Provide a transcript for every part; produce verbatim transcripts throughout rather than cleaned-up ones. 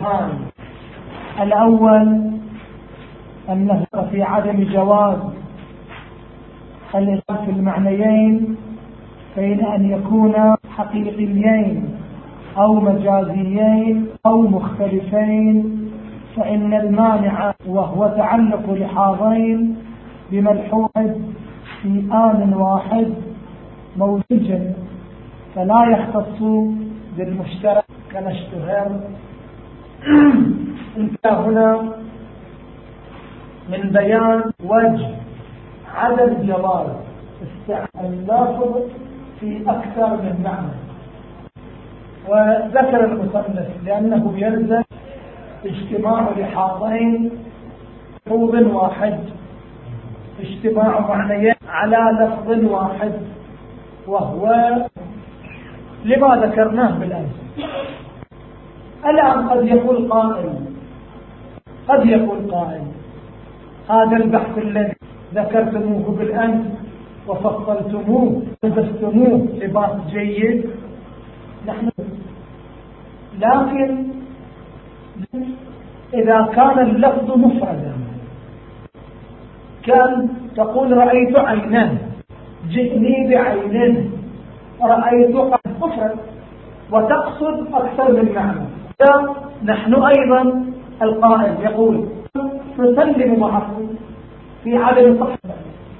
استعمال. الأول أنه في عدم جواز الإلغاء في المعنيين بين أن يكون حقيقيين أو مجازيين أو مختلفين، فإن المانع وهو تعلق لحاضين بملحوظ في آن واحد موجود، فلا يختص بالمشترك كما اشتهر. انتهى هنا من بيان وجه عدم جواز استعمال اللفظ في أكثر من معنى. وذكر المصنف لأنه يلزم اجتماع لحاظين لفظ واحد، اجتماع معنيين على لفظ واحد، وهو لما ذكرناه بالأمس. الآن قد يقول قائل قد يقول قائل هذا البحث الذي ذكرتموه بالأمس وفصلتموه وبثتموه لباس جيد، نحن لكن إذا كان اللفظ مفردا كان تقول رأيت عينان، جئني بعينين، رأيت مفرد وتقصد أكثر من معنى. نحن أيضا القائل يقول نسلم معكم في عدم صحة،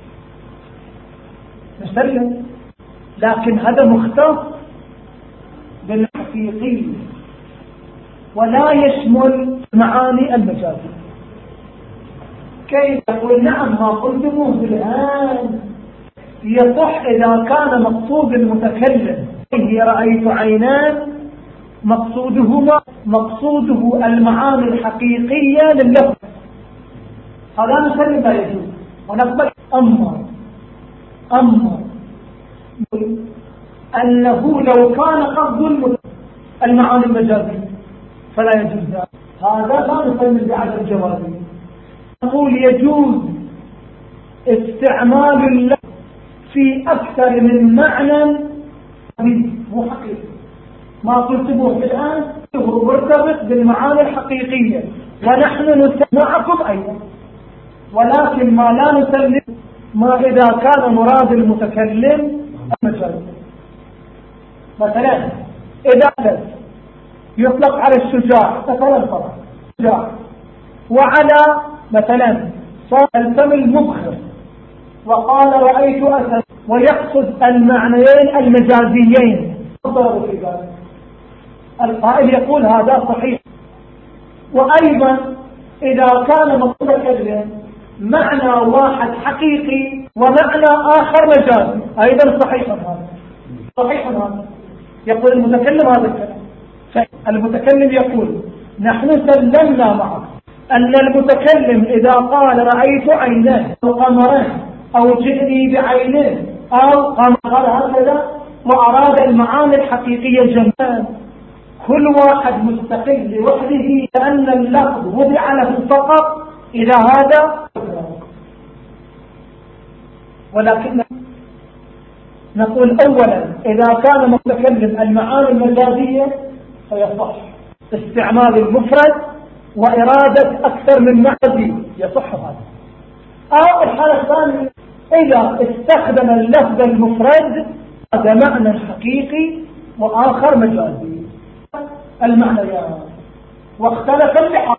نسلم، لكن هذا مختص بالحقيقي ولا يشمل معاني المجازي. كيف يقول نعم ما قلتموه بالآن يصح إذا كان مقصود المتكلم هي رأيت عينان مقصودهما مقصوده المعاني الحقيقية لللفظ، هذا نسلم لا يجوز ونقبل. أما أما أنه لو كان قصد المعاني المجازية فلا يجوز، هذا لا نسلم بعدم جوازه. نقول يجوز استعمال اللفظ في أكثر من معنى مو حقيقي. ما قلتموه الآن هو مرتبط بالمعاني الحقيقية ونحن نسلم معكم أيضا، ولكن ما لا نسلم ما إذا كان مراد المتكلم المجاز. مثلا إذا يطلق على الشجاع مثلا طبعا شجاع، وعلى مثلا صار الفم المبخر وقال رأيت أسد، ويقصد المعنيين المجازيين ضربوا في ذلك. القائل يقول هذا صحيح. وأيضا إذا كان متكلم معنى واحد حقيقي ومعنى آخر مجازي أيضا صحيح هذا صحيح هذا يقول المتكلم هذا الكلام. فالمتكلم يقول نحن سلمنا معك أن المتكلم إذا قال رأيت عينان أو قمران أو جئني بعينين أو قمر هكذا وأراد المعاني الحقيقية جميعا كل واحد مستقل لوحده لأن اللفظ وضع له فقط إلى هذا. ولكن نقول أولا إذا كان متكلم المعاني المجازية فيصح استعمال المفرد وإرادة أكثر من معنى يصح هذا. أو الحالة الثانية إذا استخدم اللفظ المفرد هذا معنى حقيقي وآخر مجازي المعنيان واختلف اللحظ.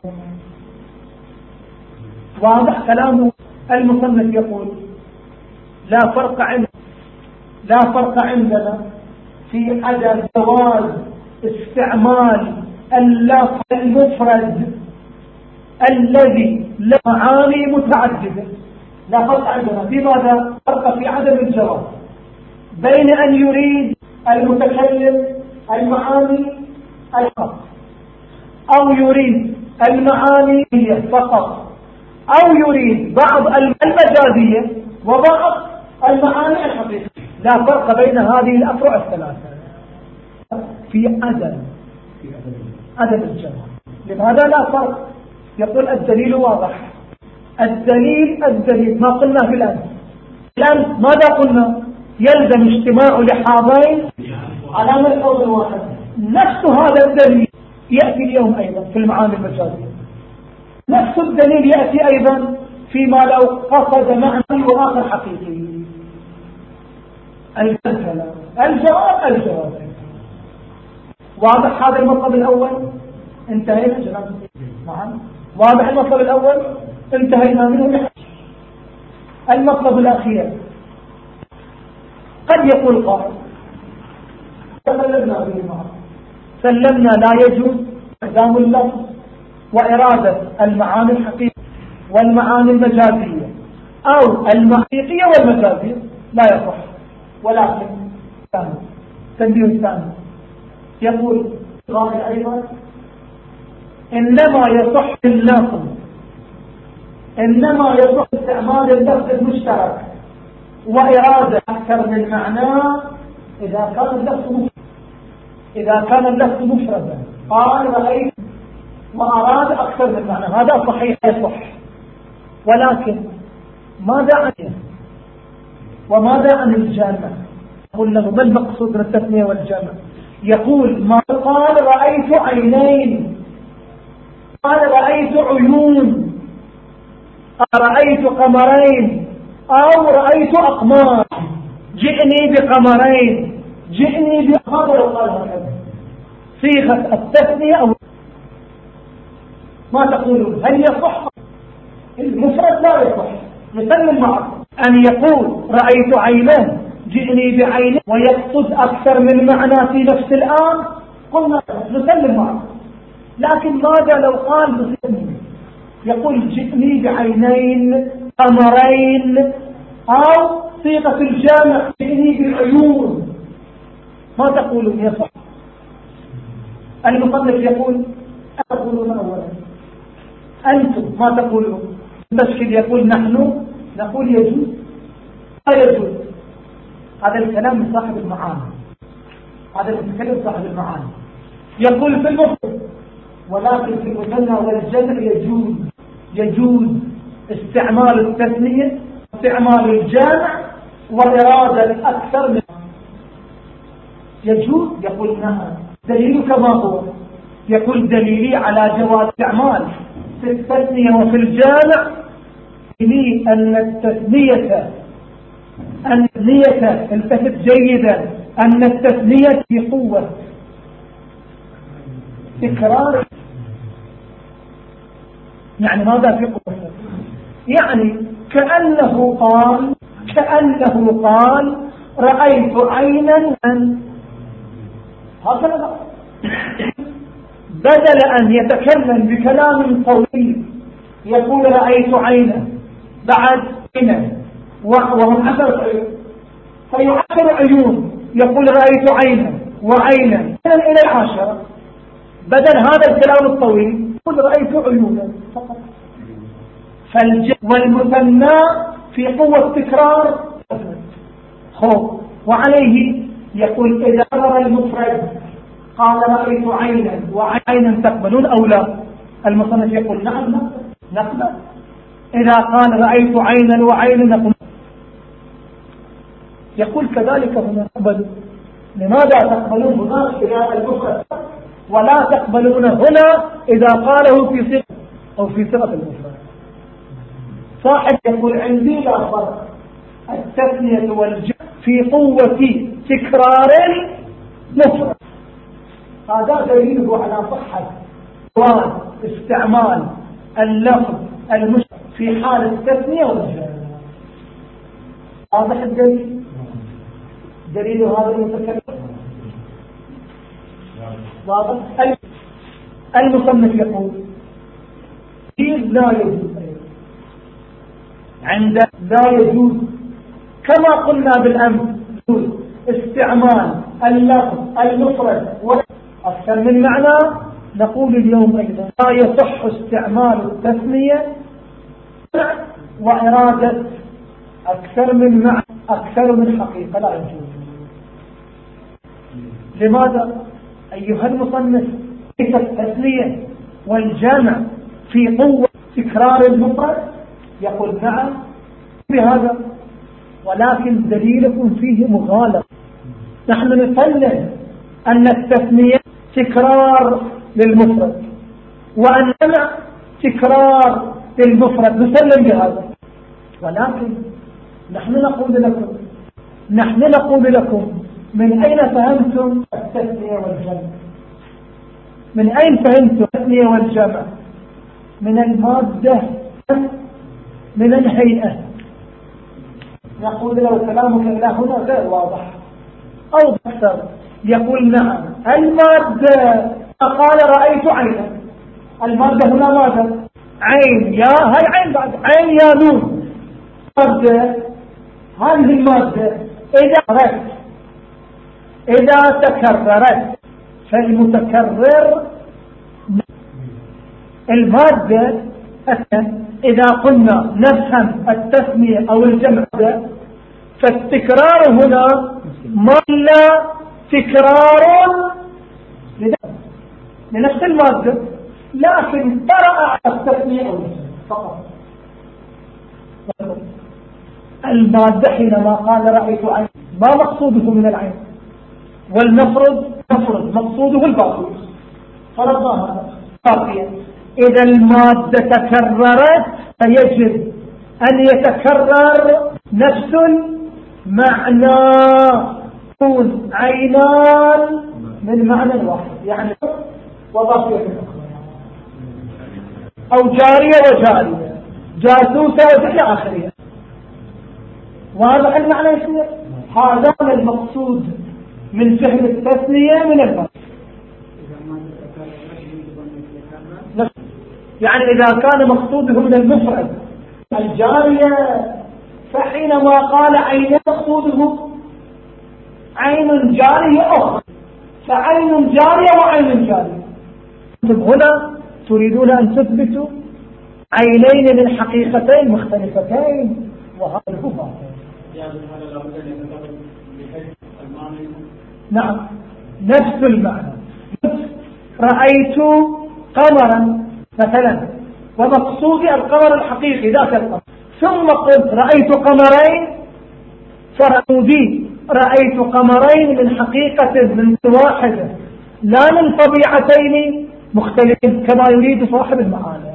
واضح كلامه. المصنف يقول لا فرق عندنا لا فرق عندنا في عدم جواز استعمال اللفظ المفرد الذي له معاني متعددة. لا فرق عندنا في ماذا؟ فرق في عدم الجواز بين أن يريد المتكلم المعاني الحق أو يريد المعاني فقط أو يريد بعض المجازية وبعض المعاني الحقيقية. لا فرق بين هذه الأفرع الثلاثة في عدم عدم الجواز. لماذا لا فرق؟ يقول الدليل واضح. الدليل الدليل ما قلنا في الآن الآن ماذا قلنا؟ يلزم اجتماع لحاظين على ملحوظ واحد. نفس هذا الدليل يأتي اليوم أيضا في المعاني المجازية. نفس الدليل يأتي أيضا فيما لو قصد معنى وآخر حقيقي. الجواب الجواب الجواب واضح هذا المطلب الأول؟ انتهينا جناب. نعم واضح المطلب الأول؟ انتهينا منه. المطلب الأخير قد يقول قائل سلمنا سلمنا لا يجوز استخدام اللفظ وإرادة المعاني الحقيقية والمعاني المجازية أو الحقيقية والمجازية لا يصح. ولكن تنبيه ثاني يقول قائل أيضا إنما يصح اللفظ إنما يصح استعمال اللفظ المشترك وإرادة أكثر من معناه إذا كان اللفظ مفرد. إذا كان اللفظ مفردا قال رأيت وأراد أكثر من معنى، هذا صحيح يصح. ولكن ماذا عن وماذا عن الجامع؟ يقول له ما المقصود من التثنية والجامع؟ يقول ما قال رأيت عينين، قال رأيت عيون، رأيت قمرين، أو رأيت أقمار، جئني بقمرين، جئني بقمر. صيغة التثنية أو ما تقولون؟ هل يصح؟ المفرد لا يصح. نسلم معكم أن يقول رأيت عينين جئني بعينين ويقصد أكثر من معنى في نفس الآن، قلنا نسلم معكم. لكن ماذا لو قال بصيغة يقول جئني بعينين قمرين، أو صيغة الجامع جئني بالعيون، ما تقولون يصح؟ المصنف يقول أقولون أولا أنتم ما تقولون. المشكل يقول نحن نقول يجوز لا يجوز. هذا الكلام من صاحب المعاني، هذا المتكلم صاحب المعاني يقول في المفرد، ولكن في المثنى والجمع يجوز يجوز استعمال التثنية استعمال الجامع وإرادة أكثر من يجوز. يقول نعم. دليل كما هو؟ يقول دليلي على جواز استعمال في التثنية وفي الجامع لي أن التثنية أن التثنية التفت جيدا أن التثنية في قوة تكرار. يعني ماذا في قوة؟ يعني كأنه قال كأنه قال رأيت عينا أن هكذا، بدل أن يتكلم بكلام طويل يقول رأيت عينا بعد عينا وهم عشرة عيون فيعشر عيون يقول رأيت عينا وعينا إلى العاشرة، بدل هذا الكلام الطويل يقول رأيت عيونا فقط. فالج والمثنى في قوة تكرار خوف. وعليه يقول إذا أمر المفرد قال رأيت عينا وعينا تقبلون أو لا؟ المصنف يقول نعم نقبل. إذا قال رأيت عينا وعينا نقبل. يقول كذلك هنا نقبل. لماذا تقبلون هنا إذا المفرد ولا تقبلون هنا إذا قاله في صيغة أو في صيغة المفرد؟ صاحب يقول عندي لا فرق، التثنية والجمع في قوة تكرار مفرد. هذا دليله على صحة استعمال اللفظ المشترك في حال التثنية والجمع. واضح الدليل؟ دليل هذا المتكلم واضح. المصنف يقول لا يجوز عند لا يجوز كما قلنا بالأمس استعمال اللفظ المفرد أكثر من معنى، نقول اليوم أيضا لا يصح استعمال التثنية وإرادة أكثر من معنى أكثر من حقيقة، لا يجوز. لماذا أيها المصنف؟ ليس التثنية والجمع في قوة تكرار المفرد؟ يقول نعم بهذا، ولكن دليلكم فيه مغالط. نحن نسلم أن التثنية تكرار للمفرد، والجمع تكرار للمفرد، نسلم بهذا. ولكن نحن نقول لكم نحن نقول لكم من أين فهمتم التثنية والجمع؟ من أين فهمتم التثنية والجمع؟ من المادة، من الهيئة. نقول لو كلامك إلى هنا غير واضح أو أكثر، يقول نعم المادة قال رأيت عينا، المادة هنا ماذا؟ عين، يا هاي عين بعد عين يا نون. مادة هذه المادة إذا رأت إذا تكررت فالمتكرر المادة. إذا قلنا نفهم التثنية أو الجمع فالتكرار هنا ما إلا تكرار لنفس المادة، لكن طرأ على التثنية أو الجمع فقط. المادة حينما قال رأيت عين ما مقصوده من العين، والمفرد مفرد مقصوده الباقي، فرضناها باقية. إذا المادة تكررت فيجب أن يتكرر نفس المعنى، يكون عينان من معنى واحد، يعني وضافية أو جارية وجارية، جاسوسة وإلى آخره. وهذا المعنى يصير هذا المقصود من فهم التثنية من المعنى. يعني إذا كان مقصوده من المفرد الجارية فحينما قال عين مقصوده عين جارية أخرى، فعين جارية وعين جارية. هنا تريدون أن تثبتوا عينين من حقيقتين مختلفتين، وهذا هو نعم نفس المعنى. رأيت قمرا مثلا ومقصودي القمر الحقيقي ذات القمر، ثم قلت رأيت قمرين فرأودي رأيت قمرين من حقيقة من واحدة لا من طبيعتين مختلفين كما يريد صاحب المعاني.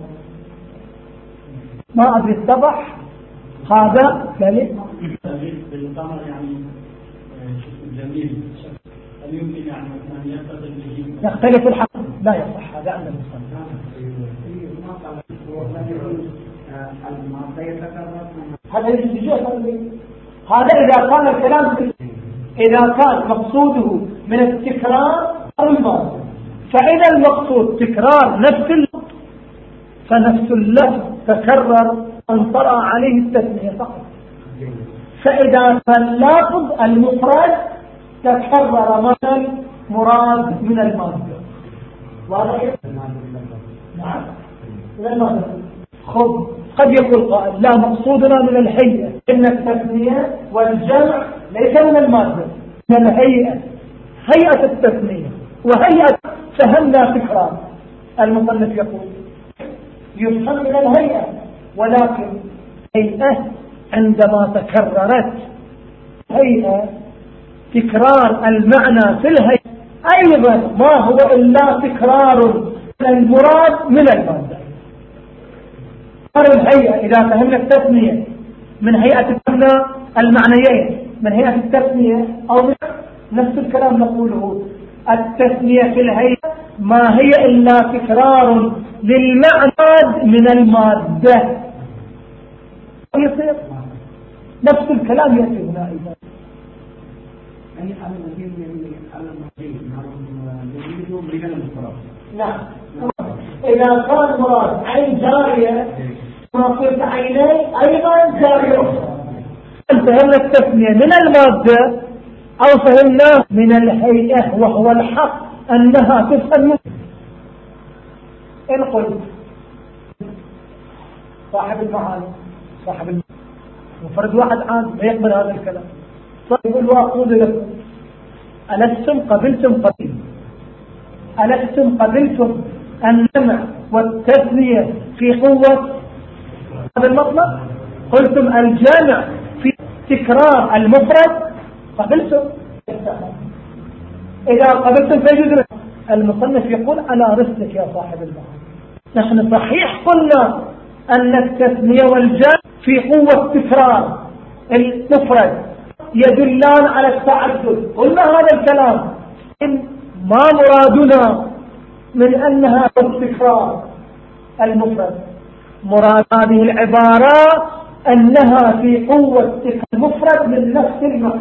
ما أدري اتضح هذا ذلك بالقمر يعني جميل، هل يمكن يعني أن يتصل به؟ يختلف الحق، لا يصح هذا عند المصنف. هذا يجوز، هذا إذا كان الكلام إذا كان مقصوده من التكرار أو الماضي، فإذا المقصود تكرار نفس اللفظ فنفس اللفظ تكرر أن طرأ عليه التثنية فقط. فإذا اللفظ المفرد تكرر مثل مراد من المادة. واضح؟ نعم من المادة. خب قد يقول قائل لا مقصودنا من الهيئة، إن التثنية والجمع ليس من المادة، من الهيئة، هيئة التثنية وهيئة فهمنا تكرار. المصنف يقول يفهم من الهيئة، ولكن هيئة عندما تكررت هيئة تكرار المعنى في الهيئة أيضا ما هو إلا تكرار المراد من المادة. الهيئة إذا فهمنا التثنية من هيئة فهمنا المعنيين من هيئة التثنية أو من نفس الكلام نقوله التثنية في الهيئة ما هي إلا تكرار للمعنى من المادة. يصير نفس الكلام يأتي هنا أيضا. نعم إذا كان مراد عين جارية وقلت عيني أيضا جارية أخرى، فهمنا التثنية من المادة أو فهمناه من الهيئة، وهو الحق أنها تفهم. إن قلت صاحب المعاني صاحب المعاني مفرد واحد عام لا يقبل هذا الكلام، يقول وأقول لكم ألستم قبلتم قبل ألستم قبلتم الجمع والتثنية في قوة هذا المطلب؟ قلتم الجمع في تكرار المفرد قبلتم. إذا قبلتم فيجوز المصنف يقول على رسلك يا صاحب المعاني. نحن صحيح قلنا أن التثنية والجمع في قوة تكرار المفرد يدلان على التعدد، قلنا هذا الكلام. ما مرادنا من أنها تكرار المفرد، مراد هذه العبارة أنها في قوة المفرد من نفس المعنى.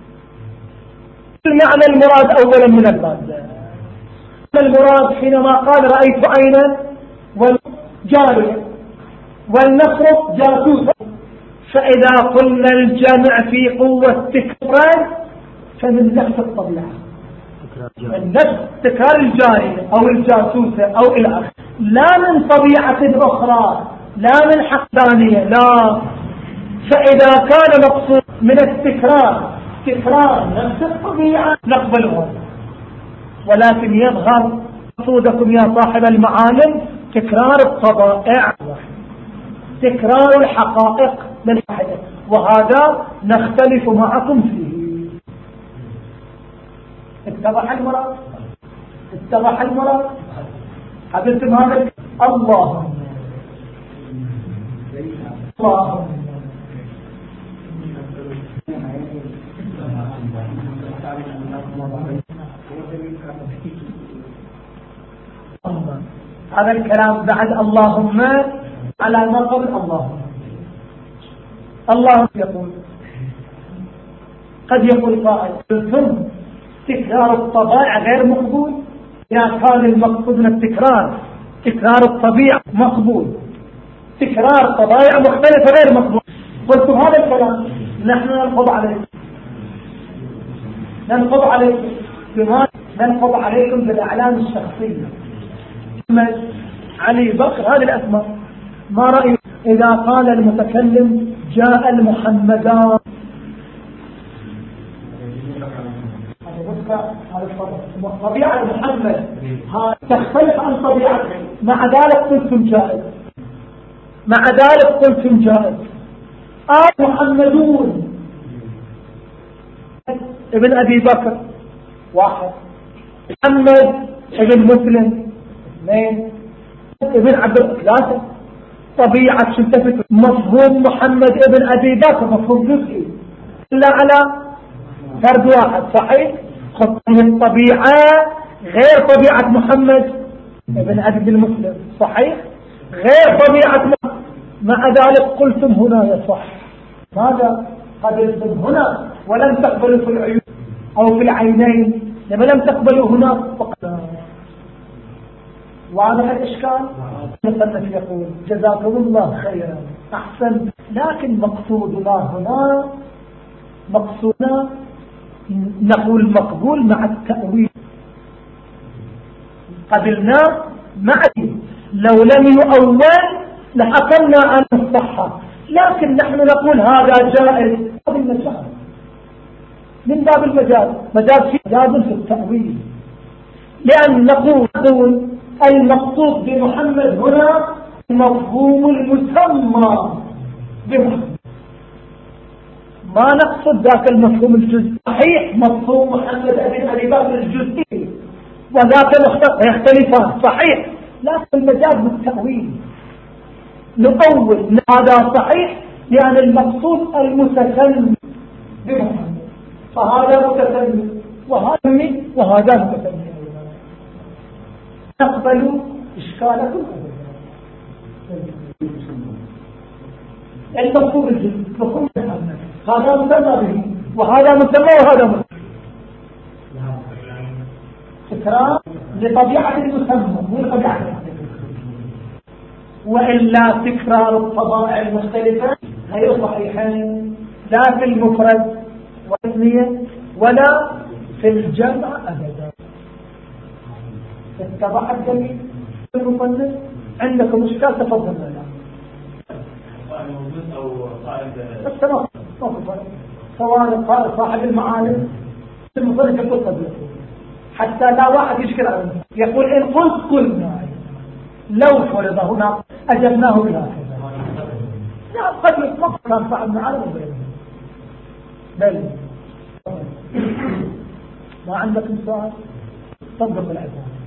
المعنى المراد أولا من المادة. المراد حينما قال رأيت عينا والجارية والنصر جاسوسا، فإذا قلنا الجمع في قوة تكرار فمن نفس الطبيعة، من نفس تكرار الجارية أو الجاسوسة أو الأخ، لا من طبيعة أخرى، لا من حقانية، لا. فإذا كان مقصود من التكرار تكرار نفس الطبيعة نقبله، ولكن يظهر مقصودكم يا صاحب المعالم تكرار الطبائع، تكرار الحقائق للحقيقة، وهذا نختلف معكم فيه. اتضح المراد؟ اتضح المراد؟ حدثتم هذا الله الله هذا الكلام بعد اللهم على ما قبل اللهم. الله يقول قد يقول قائل ثم تكرار الطبائع غير مقبول. إذا كان المقصود من التكرار تكرار الطبيعة مقبول، تكرار طبائع مختلفة غير مقبول. قلتم هذا الكلام نحن ننقض عليكم، ننقض عليكم بما ننقض عليكم بالأعلام الشخصية. علي بكر هذه الأسماء، ما رأيك إذا قال المتكلم جاء المحمدان؟ طبيعة محمد تختلف عن طبيعته، مع ذلك قلتم جائز، مع ذلك قلتم جائز. آل محمدون ابن أبي بكر واحد، محمد ابن مسلم اثنين، ابن عبد الثلاثة. طبيعة شنتفت مفهوم محمد ابن أبي بكر مفهوم جزئي إلا على فرد واحد، صحيح؟ خطه الطبيعة غير طبيعة محمد ابن أبي المسلم، صحيح؟ غير طبيعة محمد. مع ذلك قلتم هنا يصح. ماذا قبلتم هنا ولم تقبلوا في العيون أو في العينين؟ لما لم تقبلوا هنا فقط. واضح الإشكال؟ المصنف يقول جزاكم الله خيرا أحسن، لكن مقصودنا هنا مقصودنا نقول مقبول مع التأويل، قبلنا مع لو لم يؤول لحكمنا عن الصحة، لكن نحن نقول هذا جائز هذا المجال من باب المجال، مجال في مجال في التأويل، لأن نقول المقصود بمحمد هنا مفهوم المسمى بمحمد، ما نقصد ذاك المفهوم الجزئي. صحيح مفهوم محمد بن أبي بكر الجزئي وذاك يختلفان، صحيح، لكن المجال بالتأويل نؤول هذا صحيح، يعني المقصود المتكلم بمحمد، فهذا متكلم وهذا وهذا متكلم. تقبلوا إشكالكم المفهوم الجزئي، مفهوم محمد هذا مسمى به وهذا مسمى وهذا مسمى، تكرار لطبيعة المسمى مو لطبيعة المسمى. وإلا تكرار الطبائع المختلفة غير صحيحين لا في المفرد والتثنية ولا في الجمع أبدا. اتضح الجميع المصنف؟ عندكم مشكلة تفضل لنا. بس ما سواء قال صاحب المعالم المصنف يقول قبل حتى لا واحد يشكل عنه يقول إن قلت قلنا لو فرض هنا أجبناه بهكذا. لا قد يطلق كان صاحب المعالم وغيره. بل ما عندكم سؤال؟ صدق العباد.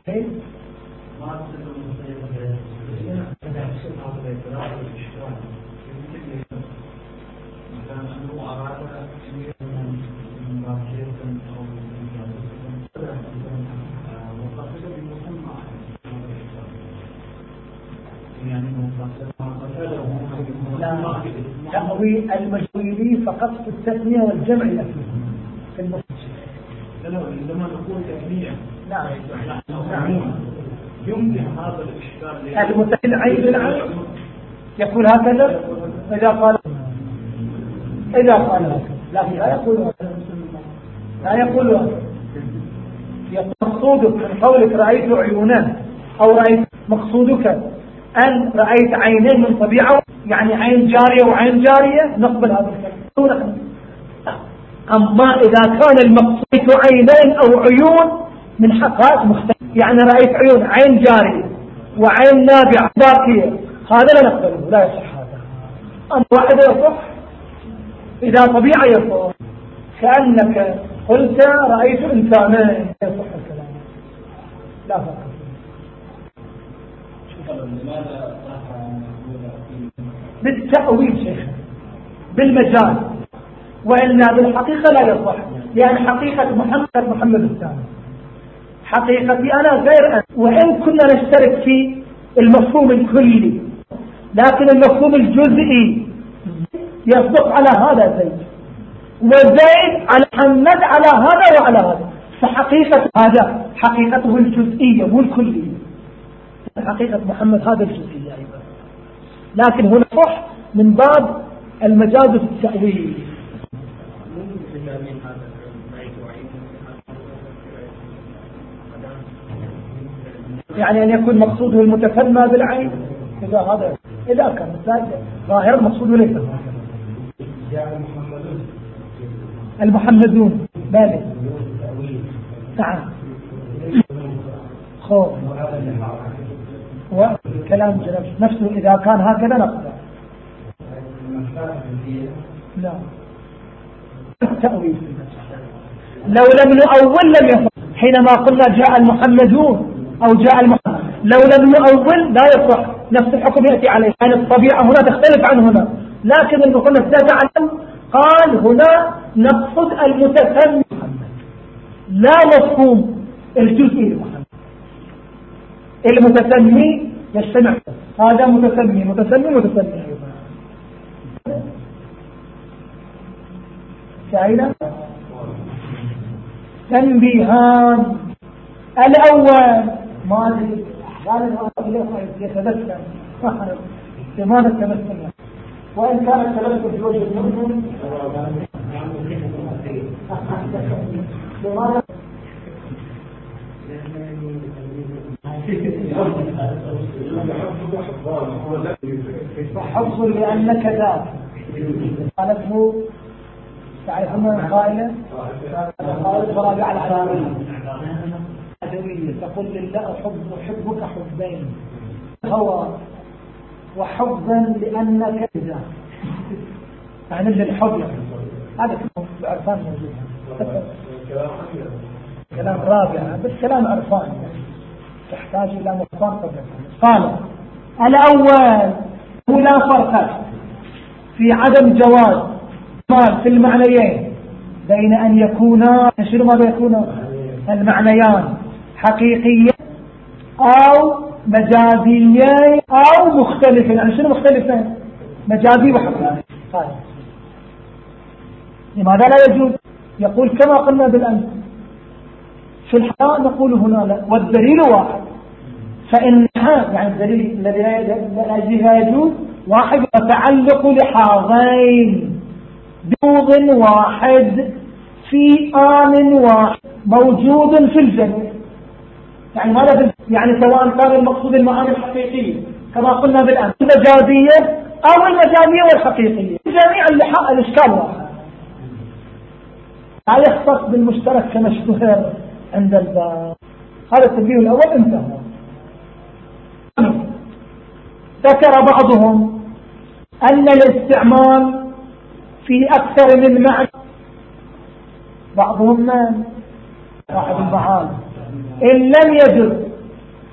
تأوي المجهولي فقط في التثنية والجمع الأخير في المسجد. عندما نقول تثنية نعم نعم يمكن هذا الإشكال المتثنى عين العين يقول هكذا إذا قال إذا قال هكذا لكن لا يقول هكذا لا يقول هكذا. مقصودك من قولك رأيت عيونا أو رأيت مقصودك أن رأيت عينين من طبيعة يعني عين جارية وعين جارية نقبل هذا الكلام. أما إذا كان المقصود عينين أو عيون من حقائق مختلفة يعني رأيت عيون عين جارية وعين نابعة باقية هذا لا نقبله لا يصح هذا. أما واحد يصح إذا طبيعة يصح كأنك قلت رأيت إنسانين يصح الكلام لا فرق. بالتأويل شيخ بالمجال وإلا بالحقيقة لا يصح لأن حقيقة محمد محمد الثاني حقيقتي أنا غير أنا وإن كنا نشترك في المفهوم الكلي لكن المفهوم الجزئي يصدق على هذا زيد وزيد على محمد على هذا وعلى هذا فحقيقة هذا حقيقته الجزئية والكلية حقيقة محمد هذا الجزئية أيضا لكن هنا صح من باب المجاز في التأويل. يعني أن يكون مقصوده المتسمى بالعين إذا هذا إذا كان ظاهر مقصوده ليس المحمدون بالي نعم خوف وكلام جلب نفسه إذا كان هكذا نقبل لا التأويل لو لم نؤول لم يصح حينما قلنا جاء المحمدون أو جاء المحمد لو لم نؤول لا يصح نفس الحكم يأتي عليه يعني الطبيعة هنا تختلف عن هنا لكن إن قلنا ابتدع عنه قال هنا نقصد المتسمي لا مفهوم الجزئي محمد المتسمي يجتمع هذا متسمي متسمي متسمي سعيدة تنبيهان الأول ما أدري غالبا يتذكر لماذا التمثل وإن كان التمثل في وجه المؤمن لماذا حفظ لأنك ذات قالته تعرفون القائلة قالت فرابع العلامية تقول لله أحب أحبك حبين هو وحبا لأنك ذات يعني للحب هذا عرفان موجود كلام رابع بس كلام عرفان تحتاج إلى مفهوم قبل. قال الأول هو لا فرق في عدم جواز في المعنيين بين أن يكونا شنو ماذا يكون المعنيان حقيقية أو مجازية أو مختلفة يعني شنو مختلفة مجازي وحقيقي قال لماذا لا يجوز يقول كما قلنا بالأمس في الحقيقة نقول هنا لا والدليل واحد فإن يعني الدليل الذي لا يجوز واحد يتعلق لحاضين بوض واحد في آن واحد موجود في الجنة يعني ماذا يعني سواء كان المقصود المعاني الحقيقية كما قلنا بالآن المجازية أو المجازية والحقيقية جميع اللحاء الإشكال واحد لا يختص بالمشترك كما اشتهر عند الباب هذا التنبيه الأول انتهى. ذكر بعضهم أن الاستعمال في أكثر من معنى بعضهم من واحد المعاني إن لم يجد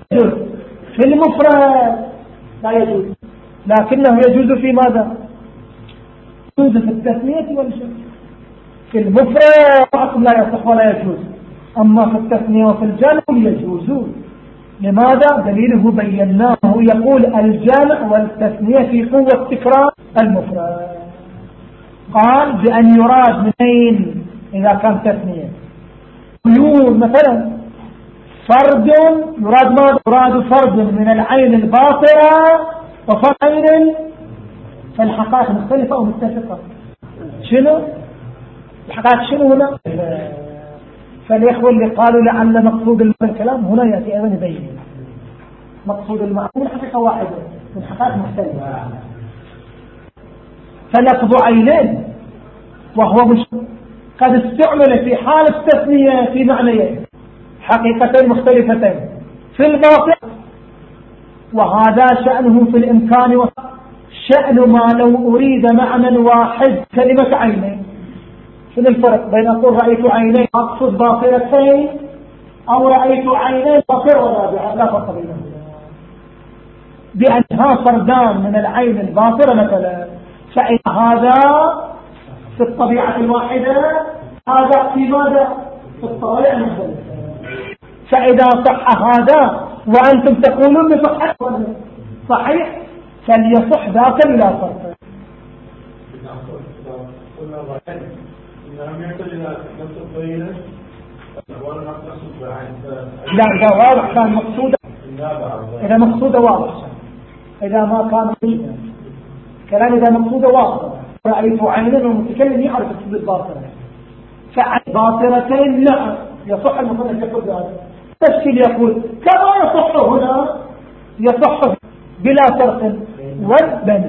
يجوز في المفرد لا يجوز، لكنه يجوز في ماذا؟ يجوز في التثنية والجمع. في المفرد لا يصح ولا يجوز، أما في التثنية وفي الجمع يجوزون. لماذا؟ دليله بيناه، يقول الجمع والتثنية في قوة تكرار المفرد. قال بأن يراد منين إذا كان تثنية؟ عيون مثلا، فرد يراد ما يراد فرد من العين الباطرة وفرد عين، فالحقائق مختلفة أو متفقة. شنو الحقائق؟ شنو هنا؟ فالإخوة اللي قالوا لعل مقصود الكلام هنا يأتي أيضا يبين مقصود المعقول حقيقة واحدة من حقائق مختلفة. فلفظ عينين وهو مش قد استعمل في حال التثنية في معنيين حقيقتين مختلفتين في الباطن، وهذا شأنه في الإمكان، وشأن ما لو أريد معنى واحد كلمة عينين. شنو الفرق بين أقول رأيت عينين أقصد باطرتين أو رأيت عينين باطرة ورابعة؟ لا فرق بينهم. بأنها فردان من العين الباطرة مثلا، فإن هذا في الطبيعة الواحدة، هذا في ماذا؟ في الطبيعة المختلفة. فإذا صح هذا وأنتم تقولون بصحة صحيح فليصح ذاك بلا فرق. لا إذا واضح كان مقصودا، إذا مقصودا واضح، إذا ما كان كلام إذا مقصودا واضح. رأيت عينا ومتكلم يعرف الصد الباطرة، فعن باطرتين لا يصح المفروض أن تكون هذا تشكيل. يقول كما يصح هنا يصح بلا فرق والبن،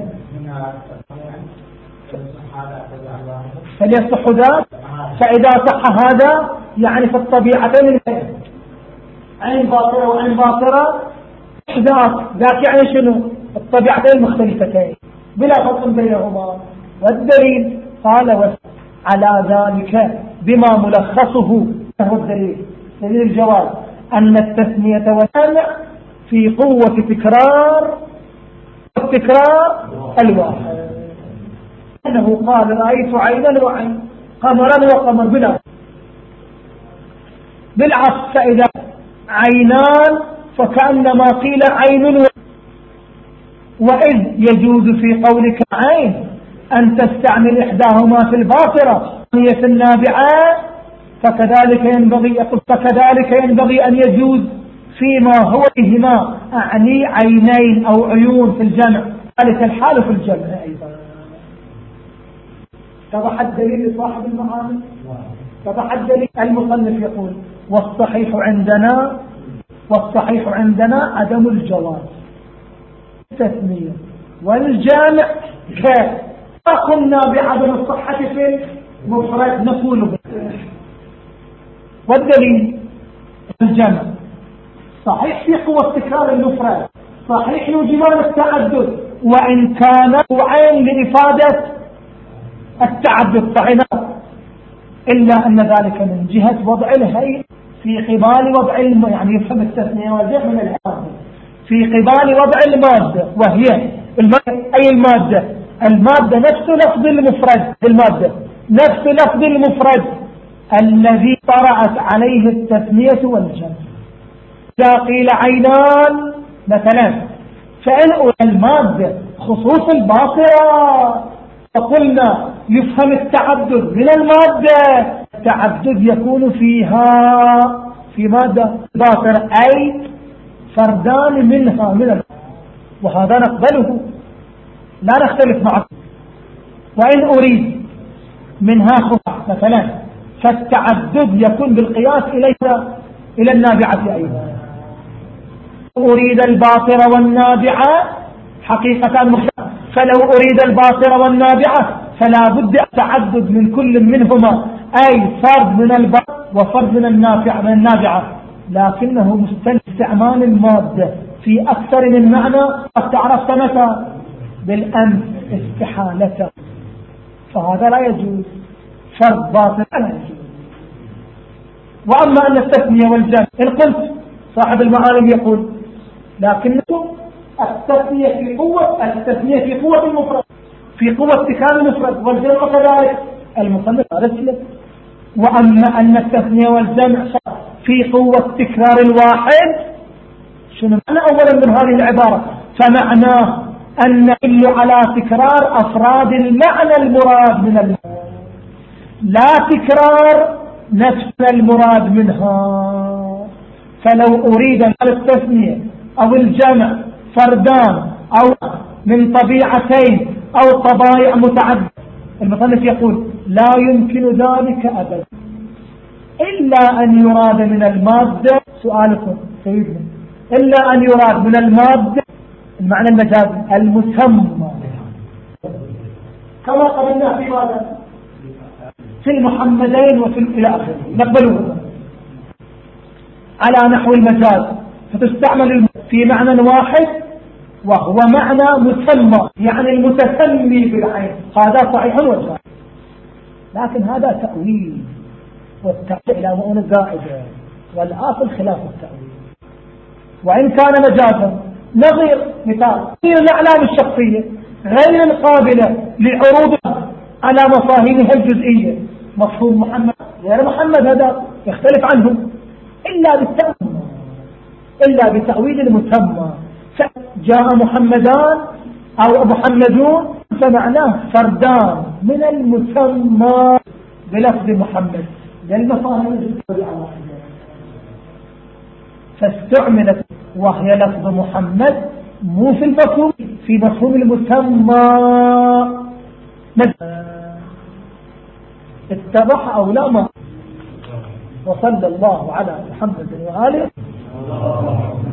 فليصح ذا. فإذا صح هذا يعني في الطبيعتين عين باطرة وعين باطرة ذاك ذاك يعني شنو؟ الطبيعتين مختلفتين بلا فرق بينهما. والدليل قال على ذلك بما ملخصه هو الدليل دليل الجواز أن التثنية والجمع في قوة تكرار التكرار الواحد. أنه قال رأيت عينا وعين، قمرا وقمر بلا بالعكس. فإذا عينان فكأنما قيل عين و... وإذ يجوز في قولك عين أن تستعمل إحداهما في الباطرة هي في النابعة، فكذلك ينبغي فكذلك ينبغي أن يجوز فيما هو فيهما، أعني عينين أو عيون في الجمع، ذلك الحال في الجمع أيضا. تضح الدليل لصاحب المعاني، تضح الدليل. المصنف يقول والصحيح عندنا والصحيح عندنا عدم الجواز التثنية والجامع كيف قلنا بعدم الصحة في المفرد نقول به. والدليل الجمع صحيح في قوة تكرار المفرد، صحيح يوجبان التعدد وإن كان عين لإفادة التعدد صحيح، إلا أن ذلك من جهة وضع الهيئة في قبال وضع الم... يعني يفهم التثنية والجمع من الهيئة في قبال وضع المادة، وهي المادة أي المادة المادة نفس لفظ المفرد، المادة نفس لفظ المفرد الذي طرأت عليه التثنية والجمع. إذا قيل عينان مثلا فإن المادة خصوص الباطرة فقلنا يفهم التعدد من المادة، التعدد يكون فيها في مادة باطرة أي فردان منها من المادة، وهذا نقبله لا نختلف معه. وإن أريد منها خصوص مثلا فالتعدد يكون بالقياس إليها إلى النابعة أيضا. أريد الباطرة والنابعة حقيقة مختلفة، فلو أريد الباطرة والنابعة فلا بد التعدد من كل منهما، أي فرد من الباطرة وفرد من النافع من النابعة، لكنه مستند استعمال المادة في أكثر من معنى قد تعرفت متى بالأمس استحالته، فهذا لا يجوز فرد باطل لا يجوز. وأما أن التثنية والجمع إن قلت صاحب المعالم يقول لكن التثنية في قوة التثنية في قوة المفرد، في قوة اتكال المفرد، والجمع كذلك. المصنف رسل. وأما أن التثنية والجمع في قوة تكرار الواحد، شنو معنى أولا من هذه العبارة؟ فمعناه أن يدل على تكرار أفراد المعنى المراد من المعنى، لا تكرار نفس المراد منها. فلو أريد أن التثنية أو الجمع فردان أو من طبيعتين أو طبائع متعددة، المصنف يقول لا يمكن ذلك أبدا إلا أن يراد من المادة، سؤالكم سيدنا، إلا أن يراد من المادة المعنى المجازي المسمى، كما قلنا في ماذا؟ في المحمدين وفي إلى آخره، نقبله على نحو المجاز، فتستعمل في معنى واحد وهو معنى مسمى، يعني المتسمي بالعين. هذا صحيح وصحيح، لكن هذا تأويل، والتأويل إلى مؤونة زائدة، والآخر خلاف التأويل. وإن كان مجازا نظير مثال في الأعلام الشخصية غير القابلة لعروض على مفاهيمها الجزئية، مفهوم محمد غير محمد هذا يختلف عنه إلا بالتأويل، إلا بتأويل المسمى. فجاء محمدان أو محمدون فمعناه فردان من المسمى بلفظ محمد للمفاهيم الجزئية، فاستعملت وهي لفظ محمد مو في المفهوم، في مفهوم المسمى. اتضح أو لا ما؟ وصلى الله على محمد وآله.